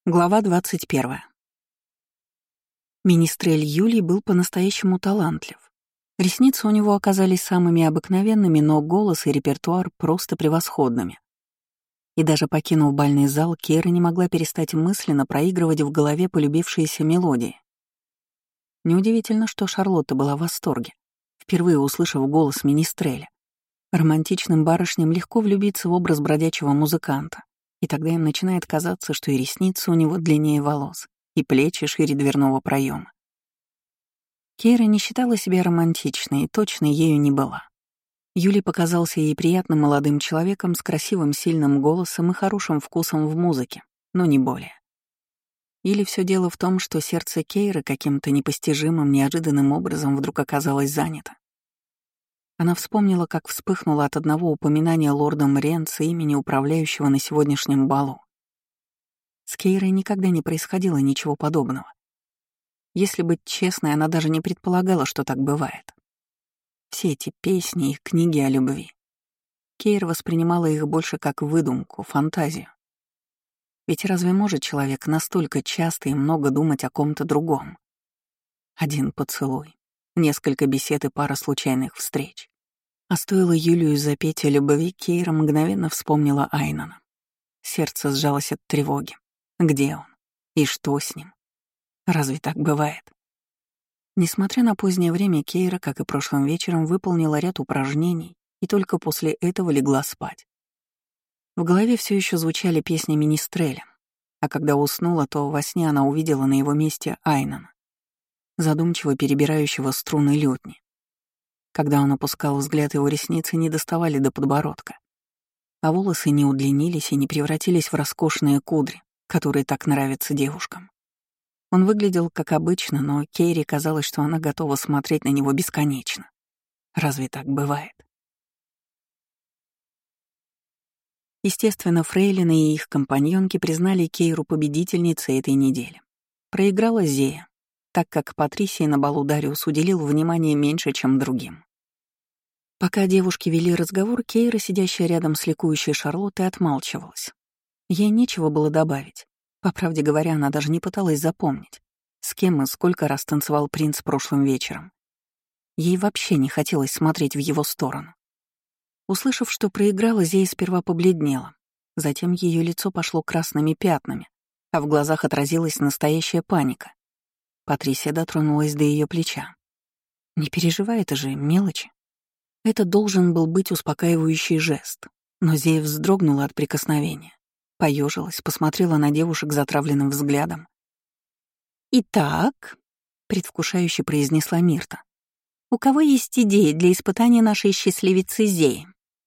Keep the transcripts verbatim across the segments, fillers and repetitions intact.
Глава двадцать первая. Министрель Юлий был по-настоящему талантлив. Ресницы у него оказались самыми обыкновенными, но голос и репертуар просто превосходными. И даже покинув бальный зал, Кейра не могла перестать мысленно проигрывать в голове полюбившиеся мелодии. Неудивительно, что Шарлотта была в восторге, впервые услышав голос Министреля. Романтичным барышням легко влюбиться в образ бродячего музыканта. И тогда им начинает казаться, что и ресницы у него длиннее волос, и плечи шире дверного проема. Кейра не считала себя романтичной и точно ею не была. Юлий показался ей приятным молодым человеком с красивым сильным голосом и хорошим вкусом в музыке, но не более. Или все дело в том, что сердце Кейры каким-то непостижимым, неожиданным образом вдруг оказалось занято. Она вспомнила, как вспыхнула от одного упоминания лордом Ренца имени управляющего на сегодняшнем балу. С Кейрой никогда не происходило ничего подобного. Если быть честной, она даже не предполагала, что так бывает. Все эти песни и книги о любви. Кейра воспринимала их больше как выдумку, фантазию. Ведь разве может человек настолько часто и много думать о ком-то другом? Один поцелуй, несколько бесед и пара случайных встреч. А стоило Юлию запеть о любви, Кейра мгновенно вспомнила Айнана. Сердце сжалось от тревоги. Где он? И что с ним? Разве так бывает? Несмотря на позднее время, Кейра, как и прошлым вечером, выполнила ряд упражнений и только после этого легла спать. В голове все еще звучали песни Министреля, а когда уснула, то во сне она увидела на его месте Айнана, задумчиво перебирающего струны лютни. Когда он опускал взгляд, его ресницы не доставали до подбородка, а волосы не удлинились и не превратились в роскошные кудри, которые так нравятся девушкам. Он выглядел как обычно, но Кейре казалось, что она готова смотреть на него бесконечно. Разве так бывает? Естественно, фрейлины и их компаньонки признали Кейру победительницей этой недели. Проиграла Зея, так как Патрисии на балу Дариус уделил внимание меньше, чем другим. Пока девушки вели разговор, Кейра, сидящая рядом с ликующей Шарлоттой, отмалчивалась. Ей нечего было добавить. По правде говоря, она даже не пыталась запомнить, с кем и сколько раз танцевал принц прошлым вечером. Ей вообще не хотелось смотреть в его сторону. Услышав, что проиграла, Зея сперва побледнела. Затем ее лицо пошло красными пятнами, а в глазах отразилась настоящая паника. Патрисия дотронулась до ее плеча. «Не переживай, это же мелочи». Это должен был быть успокаивающий жест, но Зея вздрогнула от прикосновения, поежилась, посмотрела на девушек затравленным взглядом. «Итак», — предвкушающе произнесла Мирта, «у кого есть идеи для испытания нашей счастливицы Зеи?»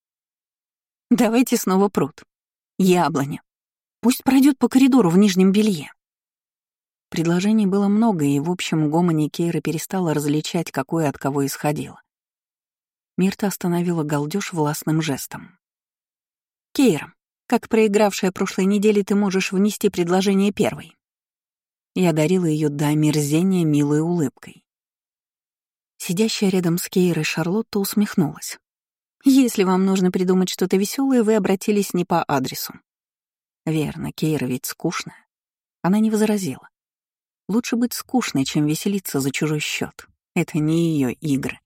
«Давайте снова пруд. Яблоня. Пусть пройдет по коридору в нижнем белье». Предложений было много, и в общем гомоне Кейра перестала различать, какое от кого исходило. Мирта остановила галдёж властным жестом. «Кейра, как проигравшая прошлой неделе, ты можешь внести предложение первой». Я одарила ее до омерзения милой улыбкой. Сидящая рядом с Кейрой Шарлотта усмехнулась. «Если вам нужно придумать что-то веселое, вы обратились не по адресу». Верно, Кейра ведь скучная. Она не возразила. Лучше быть скучной, чем веселиться за чужой счет. Это не ее игры.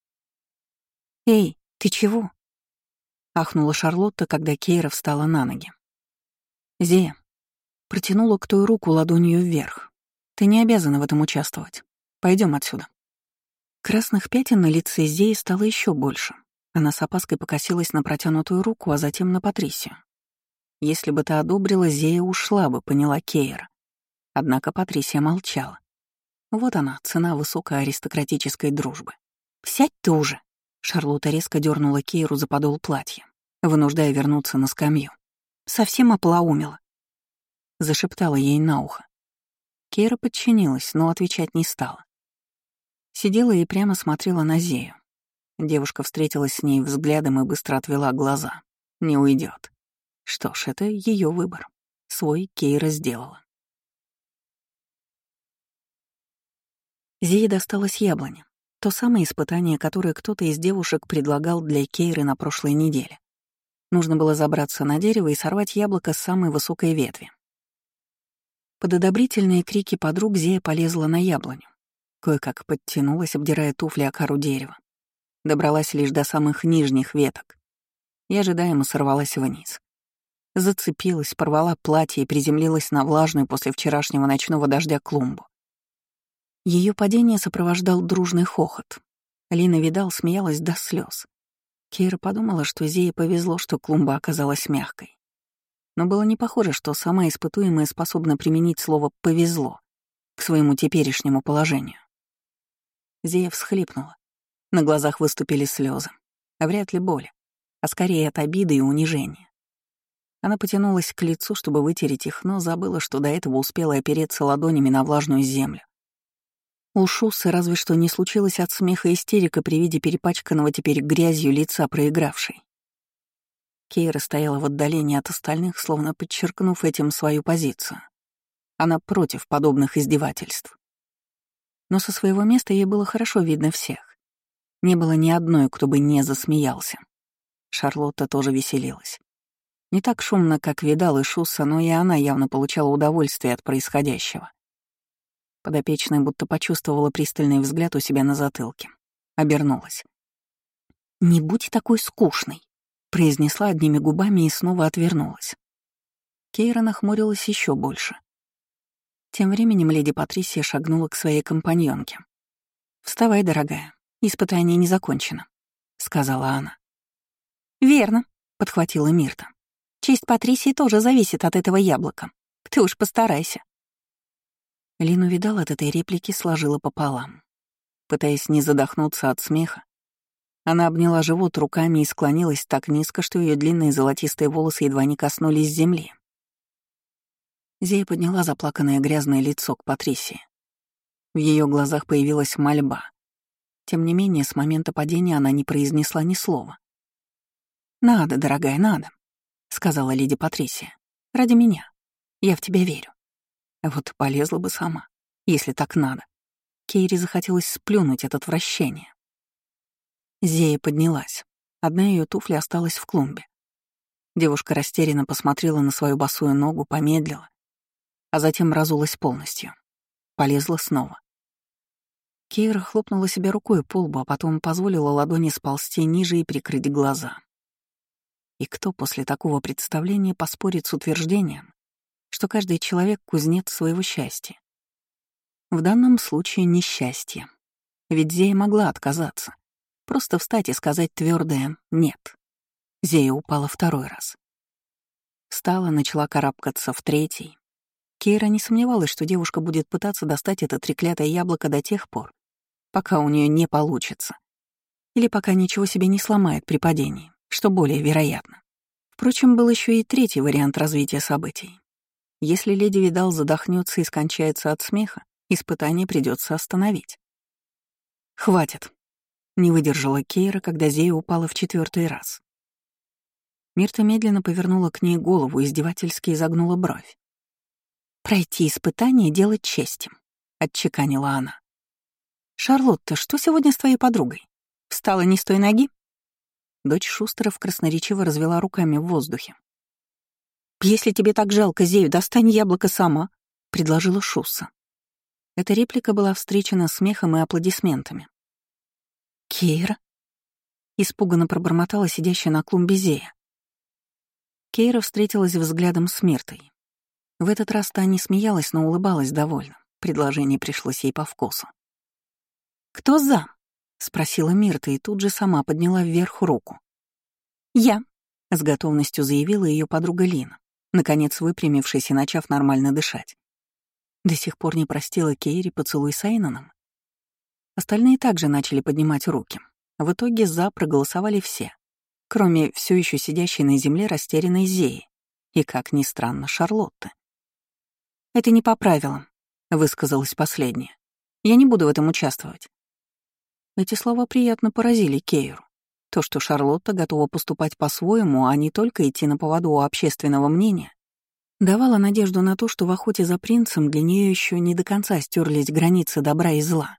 «Эй, ты чего?» — ахнула Шарлотта, когда Кейра встала на ноги. «Зея», — протянула к той руку ладонью вверх. «Ты не обязана в этом участвовать. Пойдем отсюда». Красных пятен на лице Зеи стало еще больше. Она с опаской покосилась на протянутую руку, а затем на Патрисию. Если бы та одобрила, Зея ушла бы, поняла Кейра. Однако Патрисия молчала. Вот она, цена высокой аристократической дружбы. «Сядь ты уже!» Шарлотта резко дернула Кейру за подол платья, вынуждая вернуться на скамью. «Совсем оплоумела», — зашептала ей на ухо. Кейра подчинилась, но отвечать не стала. Сидела и прямо смотрела на Зею. Девушка встретилась с ней взглядом и быстро отвела глаза. Не уйдет. Что ж, это ее выбор. Свой Кейра сделала. Зее досталось яблоня. То самое испытание, которое кто-то из девушек предлагал для Кейры на прошлой неделе. Нужно было забраться на дерево и сорвать яблоко с самой высокой ветви. Под одобрительные крики подруг Зея полезла на яблоню. Кое-как подтянулась, обдирая туфли о кору дерева. Добралась лишь до самых нижних веток и ожидаемо сорвалась вниз. Зацепилась, порвала платье и приземлилась на влажную после вчерашнего ночного дождя клумбу. Ее падение сопровождал дружный хохот. Лина Видал смеялась до слез. Кейра подумала, что Зее повезло, что клумба оказалась мягкой. Но было не похоже, что сама испытуемая способна применить слово «повезло» к своему теперешнему положению. Зея всхлипнула. На глазах выступили слезы. А вряд ли боли, а скорее от обиды и унижения. Она потянулась к лицу, чтобы вытереть их, но забыла, что до этого успела опереться ладонями на влажную землю. У Шуссы разве что не случилось от смеха истерика при виде перепачканного теперь грязью лица проигравшей. Кейра стояла в отдалении от остальных, словно подчеркнув этим свою позицию. Она против подобных издевательств. Но со своего места ей было хорошо видно всех. Не было ни одной, кто бы не засмеялся. Шарлотта тоже веселилась. Не так шумно, как Видал и Шусса, но и она явно получала удовольствие от происходящего. Подопечная будто почувствовала пристальный взгляд у себя на затылке. Обернулась. «Не будь такой скучной», — произнесла одними губами и снова отвернулась. Кейра нахмурилась еще больше. Тем временем леди Патрисия шагнула к своей компаньонке. «Вставай, дорогая, испытание не закончено», — сказала она. «Верно», — подхватила Мирта. «Честь Патрисии тоже зависит от этого яблока. Ты уж постарайся». Лину Видал от этой реплики сложила пополам. Пытаясь не задохнуться от смеха, она обняла живот руками и склонилась так низко, что ее длинные золотистые волосы едва не коснулись земли. Зея подняла заплаканное грязное лицо к Патрисии. В ее глазах появилась мольба. Тем не менее, с момента падения она не произнесла ни слова. «Надо, дорогая, надо», — сказала леди Патрисия. «Ради меня. Я в тебя верю». Вот полезла бы сама, если так надо. Кейре захотелось сплюнуть от отвращения. Зея поднялась. Одна ее туфля осталась в клумбе. Девушка растерянно посмотрела на свою босую ногу, помедлила, а затем разулась полностью. Полезла снова. Кейра хлопнула себе рукой по лбу, а потом позволила ладони сползти ниже и прикрыть глаза. И кто после такого представления поспорит с утверждением, что каждый человек — кузнец своего счастья? В данном случае несчастье. Ведь Зея могла отказаться. Просто встать и сказать твердое «нет». Зея упала второй раз. Встала, начала карабкаться в третий. Кейра не сомневалась, что девушка будет пытаться достать это треклятое яблоко до тех пор, пока у нее не получится. Или пока ничего себе не сломает при падении, что более вероятно. Впрочем, был еще и третий вариант развития событий. Если леди Видал задохнется и скончается от смеха, испытание придется остановить. «Хватит», — не выдержала Кейра, когда Зея упала в четвертый раз. Мирта медленно повернула к ней голову, издевательски изогнула бровь. «Пройти испытание — делать чести», — отчеканила она. «Шарлотта, что сегодня с твоей подругой? Встала не с той ноги?» Дочь Шустеров красноречиво развела руками в воздухе. «Если тебе так жалко Зею, достань яблоко сама», — предложила Шусса. Эта реплика была встречена смехом и аплодисментами. «Кейра?» — испуганно пробормотала сидящая на клумбе Зея. Кейра встретилась взглядом с Миртой. В этот раз та не смеялась, но улыбалась довольно. Предложение пришлось ей по вкусу. «Кто за?» — спросила Мирта и тут же сама подняла вверх руку. «Я», — с готовностью заявила ее подруга Лина, наконец выпрямившись и начав нормально дышать. До сих пор не простила Кейре поцелуй с Айнаном. Остальные также начали поднимать руки. В итоге «за» проголосовали все, кроме все еще сидящей на земле растерянной Зеи и, как ни странно, Шарлотты. «Это не по правилам», — высказалась последняя. «Я не буду в этом участвовать». Эти слова приятно поразили Кейру. То, что Шарлотта готова поступать по-своему, а не только идти на поводу у общественного мнения, давало надежду на то, что в охоте за принцем для нее еще не до конца стерлись границы добра и зла.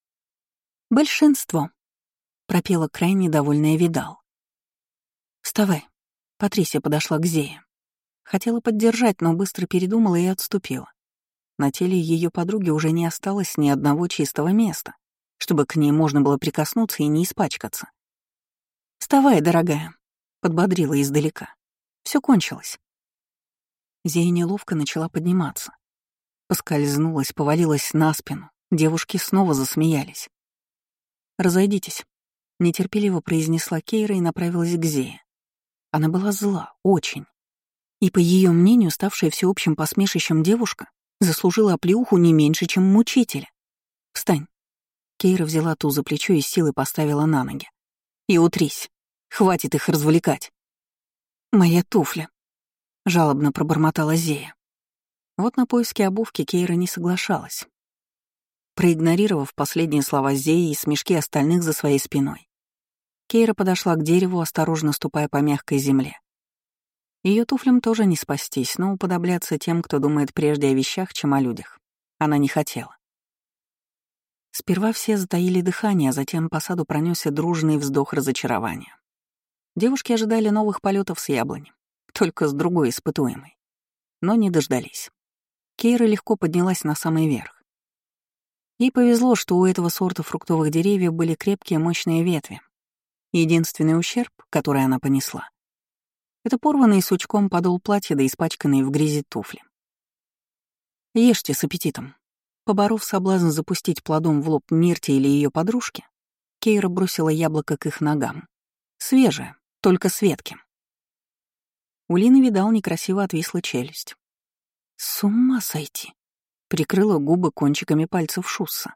«Большинство», — пропела крайне довольная Видал. «Вставай», — Патрисия подошла к Зее. Хотела поддержать, но быстро передумала и отступила. На теле ее подруги уже не осталось ни одного чистого места, чтобы к ней можно было прикоснуться и не испачкаться. «Вставай, дорогая», — подбодрила издалека. Все кончилось. Зея неловко начала подниматься. Поскользнулась, повалилась на спину. Девушки снова засмеялись. «Разойдитесь», — нетерпеливо произнесла Кейра и направилась к Зее. Она была зла, очень. И, по ее мнению, ставшая всеобщим посмешищем девушка заслужила оплеуху не меньше, чем мучителя. «Встань». Кейра взяла ту за плечо и с силой поставила на ноги. «И утрись. Хватит их развлекать». «Моя туфля», — жалобно пробормотала Зея. Вот на поиски обувки Кейра не соглашалась. Проигнорировав последние слова Зеи и смешки остальных за своей спиной, Кейра подошла к дереву, осторожно ступая по мягкой земле. Ее туфлям тоже не спастись, но уподобляться тем, кто думает прежде о вещах, чем о людях, она не хотела. Сперва все затаили дыхание, а затем по саду пронесся дружный вздох разочарования. Девушки ожидали новых полетов с яблони, только с другой испытуемой. Но не дождались. Кейра легко поднялась на самый верх. Ей повезло, что у этого сорта фруктовых деревьев были крепкие мощные ветви. Единственный ущерб, который она понесла, это порванный сучком подол платья да испачканные в грязи туфли. Ешьте с аппетитом. Поборов соблазн запустить плодом в лоб Мирте или ее подружке, Кейра бросила яблоко к их ногам. Свежее, только с ветки. У Лины, видал, некрасиво отвисла челюсть. «С ума сойти!» — прикрыла губы кончиками пальцев Шусса.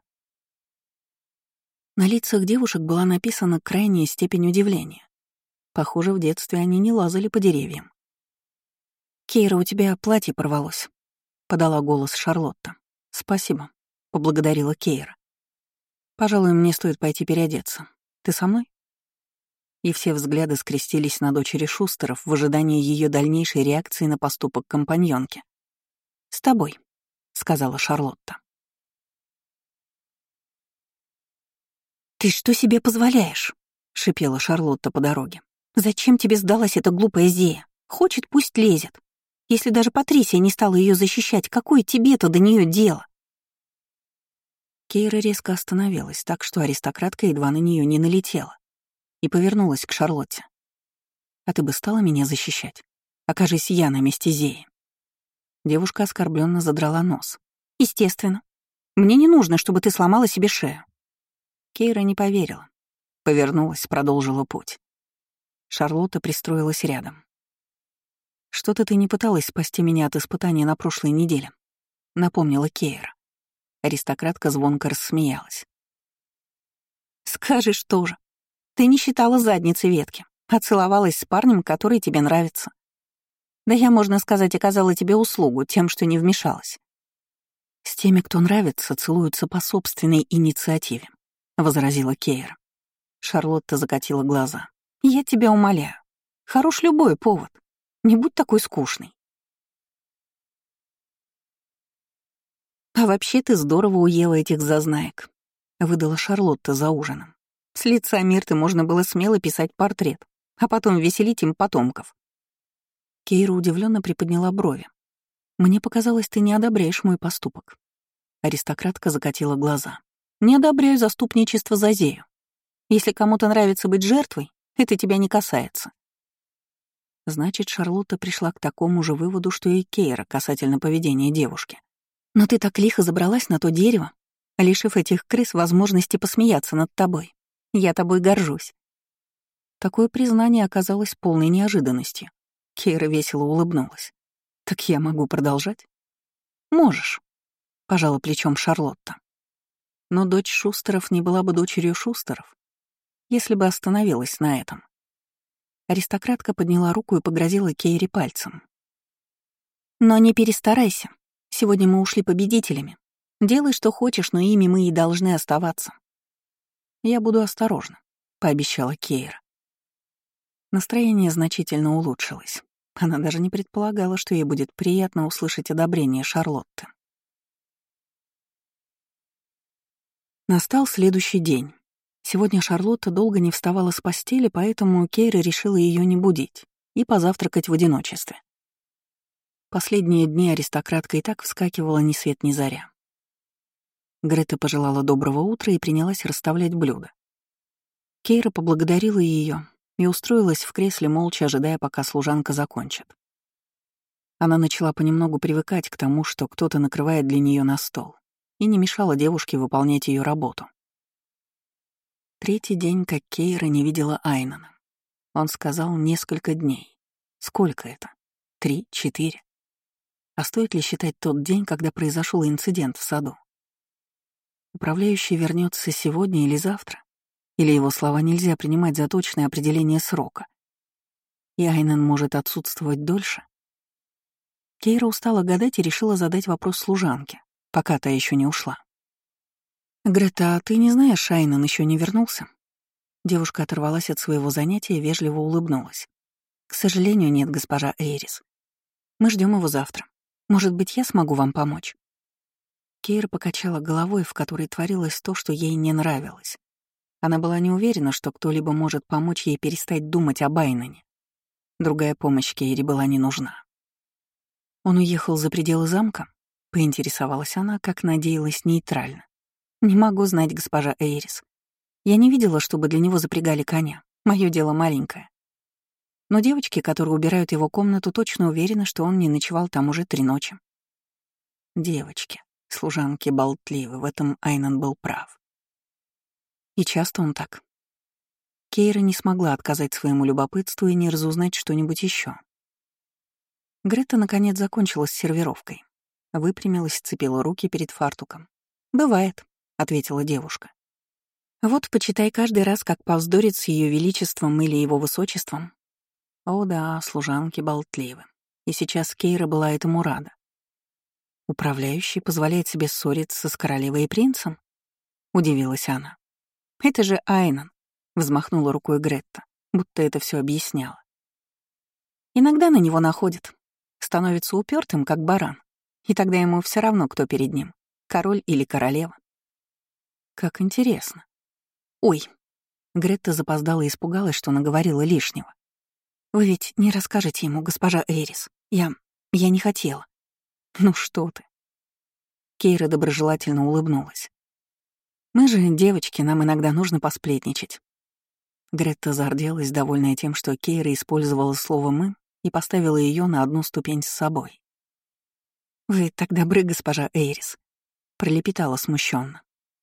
На лицах девушек была написана крайняя степень удивления. Похоже, в детстве они не лазали по деревьям. «Кейра, у тебя платье порвалось», — подала голос Шарлотта. «Спасибо», — поблагодарила Кейра. «Пожалуй, мне стоит пойти переодеться. Ты со мной?» И все взгляды скрестились на дочери Шустеров в ожидании ее дальнейшей реакции на поступок компаньонки. «С тобой», — сказала Шарлотта. «Ты что себе позволяешь?» — шипела Шарлотта по дороге. «Зачем тебе сдалась эта глупая Зея? Хочет, пусть лезет. Если даже Патрисия не стала ее защищать, какое тебе-то до нее дело?» Кейра резко остановилась, так что аристократка едва на нее не налетела, и повернулась к Шарлотте. «А ты бы стала меня защищать? Окажись я на месте Зеи». Девушка оскорбленно задрала нос. «Естественно. Мне не нужно, чтобы ты сломала себе шею». Кейра не поверила. Повернулась, продолжила путь. Шарлотта пристроилась рядом. «Что-то ты не пыталась спасти меня от испытания на прошлой неделе», — напомнила Кейра. Аристократка звонко рассмеялась. «Скажешь тоже. Ты не считала задницы ветки, а целовалась с парнем, который тебе нравится. Да я, можно сказать, оказала тебе услугу тем, что не вмешалась». «С теми, кто нравится, целуются по собственной инициативе», — возразила Кейра. Шарлотта закатила глаза. «Я тебя умоляю. Хорош любой повод. Не будь такой скучной». «А вообще ты здорово уела этих зазнаек», — выдала Шарлотта за ужином. «С лица Мирты можно было смело писать портрет, а потом веселить им потомков». Кейра удивленно приподняла брови. «Мне показалось, ты не одобряешь мой поступок». Аристократка закатила глаза. «Не одобряю заступничество за Зею. Если кому-то нравится быть жертвой, это тебя не касается». Значит, Шарлотта пришла к такому же выводу, что и Кейра касательно поведения девушки. «Но ты так лихо забралась на то дерево, лишив этих крыс возможности посмеяться над тобой. Я тобой горжусь». Такое признание оказалось полной неожиданностью. Кейра весело улыбнулась. «Так я могу продолжать?» «Можешь», — пожала плечом Шарлотта. Но дочь Шустеров не была бы дочерью Шустеров, если бы остановилась на этом. Аристократка подняла руку и погрозила Кейре пальцем. «Но не перестарайся. Сегодня мы ушли победителями. Делай, что хочешь, но ими мы и должны оставаться». «Я буду осторожна», — пообещала Кейра. Настроение значительно улучшилось. Она даже не предполагала, что ей будет приятно услышать одобрение Шарлотты. Настал следующий день. Сегодня Шарлотта долго не вставала с постели, поэтому Кейра решила ее не будить и позавтракать в одиночестве. Последние дни аристократка и так вскакивала ни свет ни заря. Грета пожелала доброго утра и принялась расставлять блюда. Кейра поблагодарила ее и устроилась в кресле, молча ожидая, пока служанка закончит. Она начала понемногу привыкать к тому, что кто-то накрывает для нее на стол, и не мешала девушке выполнять ее работу. Третий день, как Кейра не видела Айнана. Он сказал несколько дней. Сколько это? Три? Четыре? А стоит ли считать тот день, когда произошел инцидент в саду? Управляющий вернется сегодня или завтра? Или его слова нельзя принимать за точное определение срока? И Айнан может отсутствовать дольше? Кейра устала гадать и решила задать вопрос служанке, пока та еще не ушла. «Грета, а ты не знаешь, Айнан еще не вернулся?» Девушка оторвалась от своего занятия и вежливо улыбнулась. «К сожалению, нет, госпожа Эйрис. Мы ждем его завтра. Может быть, я смогу вам помочь?» Кейра покачала головой, в которой творилось то, что ей не нравилось. Она была не уверена, что кто-либо может помочь ей перестать думать об Айнане. Другая помощь Кейре была не нужна. «Он уехал за пределы замка?» — поинтересовалась она, как надеялась, нейтрально. «Не могу знать, госпожа Эйрис. Я не видела, чтобы для него запрягали коня. Мое дело маленькое. Но девочки, которые убирают его комнату, точно уверены, что он не ночевал там уже три ночи». Девочки, служанки болтливы, в этом Айнан был прав. И часто он так. Кейра не смогла отказать своему любопытству и не разузнать что-нибудь еще. Грета, наконец, закончила с сервировкой. Выпрямилась, сцепила руки перед фартуком. «Бывает», — ответила девушка. «Вот почитай каждый раз, как повздорит с ее величеством или его высочеством». О да, служанки болтливы. И сейчас Кейра была этому рада. «Управляющий позволяет себе ссориться с королевой и принцем?» — удивилась она. «Это же Айнан», — взмахнула рукой Гретта, будто это все объясняло. «Иногда на него находит. Становится упертым, как баран, и тогда ему все равно, кто перед ним, король или королева». «Как интересно». «Ой». Гретта запоздала и испугалась, что наговорила лишнего. «Вы ведь не расскажете ему, госпожа Эйрис. Я... я не хотела». «Ну что ты». Кейра доброжелательно улыбнулась. «Мы же, девочки, нам иногда нужно посплетничать». Гретта зарделась, довольная тем, что Кейра использовала слово «мы» и поставила ее на одну ступень с собой. «Вы так добры, госпожа Эйрис», — пролепетала смущенно.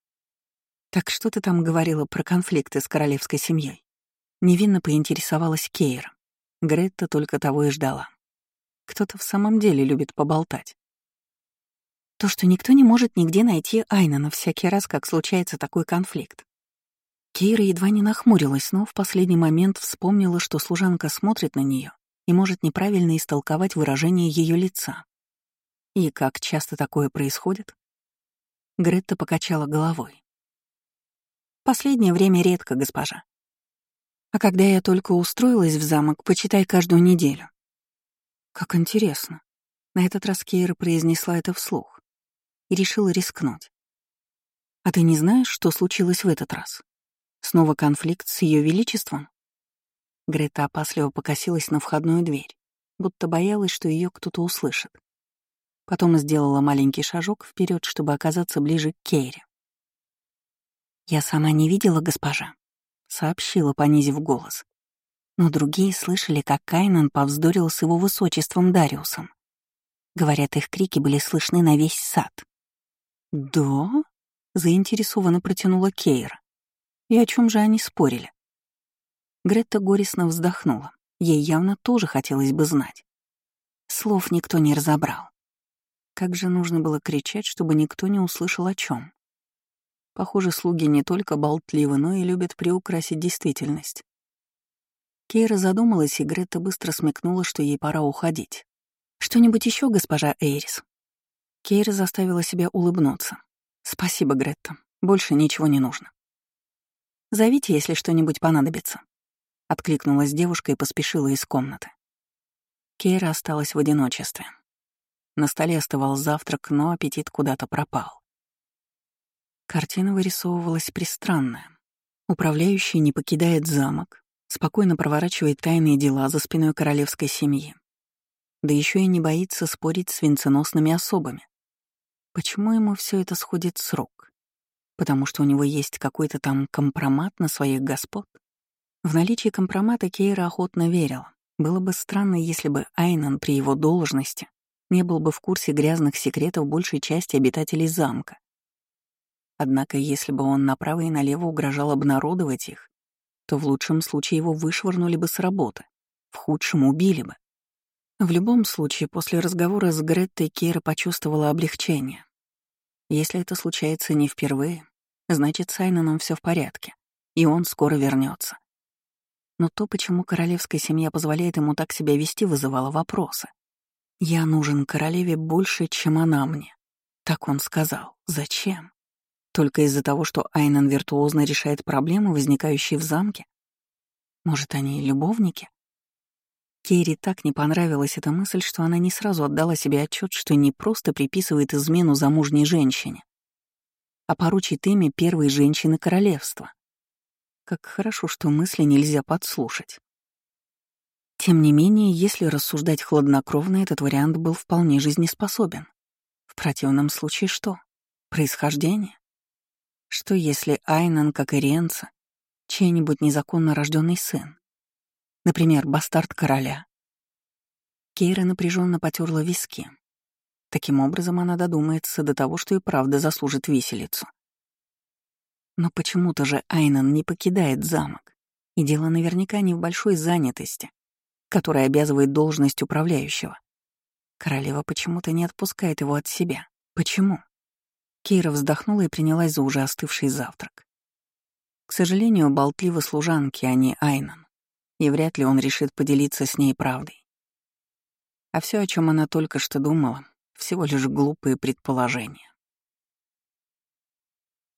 «Так что ты там говорила про конфликты с королевской семьей?» Невинно поинтересовалась Кейра. Гретта только того и ждала. Кто-то в самом деле любит поболтать. То, что никто не может нигде найти Айнана всякий раз, как случается такой конфликт. Кейра едва не нахмурилась, но в последний момент вспомнила, что служанка смотрит на нее и может неправильно истолковать выражение ее лица. И как часто такое происходит? Гретта покачала головой. Последнее время редко, госпожа. А когда я только устроилась в замок, почитай каждую неделю. Как интересно. На этот раз Кейра произнесла это вслух и решила рискнуть. А ты не знаешь, что случилось в этот раз? Снова конфликт с ее величеством? Грета опасливо покосилась на входную дверь, будто боялась, что ее кто-то услышит. Потом сделала маленький шажок вперед, чтобы оказаться ближе к Кейре. «Я сама не видела, госпожа», — сообщила, понизив голос. Но другие слышали, как Айнан повздорил с его высочеством Дариусом. Говорят, их крики были слышны на весь сад. «Да?» — заинтересованно протянула Кейра. «И о чем же они спорили?» Гретта горестно вздохнула. Ей явно тоже хотелось бы знать. Слов никто не разобрал. Как же нужно было кричать, чтобы никто не услышал о чем. Похоже, слуги не только болтливы, но и любят приукрасить действительность. Кейра задумалась, и Гретта быстро смекнула, что ей пора уходить. «Что-нибудь еще, госпожа Эйрис?» Кейра заставила себя улыбнуться. «Спасибо, Гретта. Больше ничего не нужно». «Зовите, если что-нибудь понадобится», — откликнулась девушка и поспешила из комнаты. Кейра осталась в одиночестве. На столе остывал завтрак, но аппетит куда-то пропал. Картина вырисовывалась пристранная. Управляющий не покидает замок, спокойно проворачивает тайные дела за спиной королевской семьи. Да еще и не боится спорить с венценосными особами. Почему ему все это сходит с рук? Потому что у него есть какой-то там компромат на своих господ? В наличие компромата Кейра охотно верила. Было бы странно, если бы Айнан при его должности не был бы в курсе грязных секретов большей части обитателей замка. Однако, если бы он направо и налево угрожал обнародовать их, то в лучшем случае его вышвырнули бы с работы, в худшем убили бы. В любом случае, после разговора с Греттой Кейра почувствовала облегчение. Если это случается не впервые, значит, с Айнаном все в порядке, и он скоро вернется. Но то, почему королевская семья позволяет ему так себя вести, вызывало вопросы. «Я нужен королеве больше, чем она мне», — так он сказал. Зачем? Только из-за того, что Айнан виртуозно решает проблемы, возникающие в замке? Может, они любовники? Кейри так не понравилась эта мысль, что она не сразу отдала себе отчет, что не просто приписывает измену замужней женщине, а поручит имя первой женщины королевства. Как хорошо, что мысли нельзя подслушать. Тем не менее, если рассуждать хладнокровно, этот вариант был вполне жизнеспособен. В противном случае что? Происхождение? Что если Айнан, как и Ренца, чей-нибудь незаконно рожденный сын? Например, бастард короля? Кейра напряженно потерла виски. Таким образом, она додумается до того, что и правда заслужит виселицу. Но почему-то же Айнан не покидает замок, и дело наверняка не в большой занятости, которая обязывает должность управляющего. Королева почему-то не отпускает его от себя. Почему? Кейра вздохнула и принялась за уже остывший завтрак. К сожалению, болтливы служанки, а не Айнан, и вряд ли он решит поделиться с ней правдой. А все, о чем она только что думала, всего лишь глупые предположения.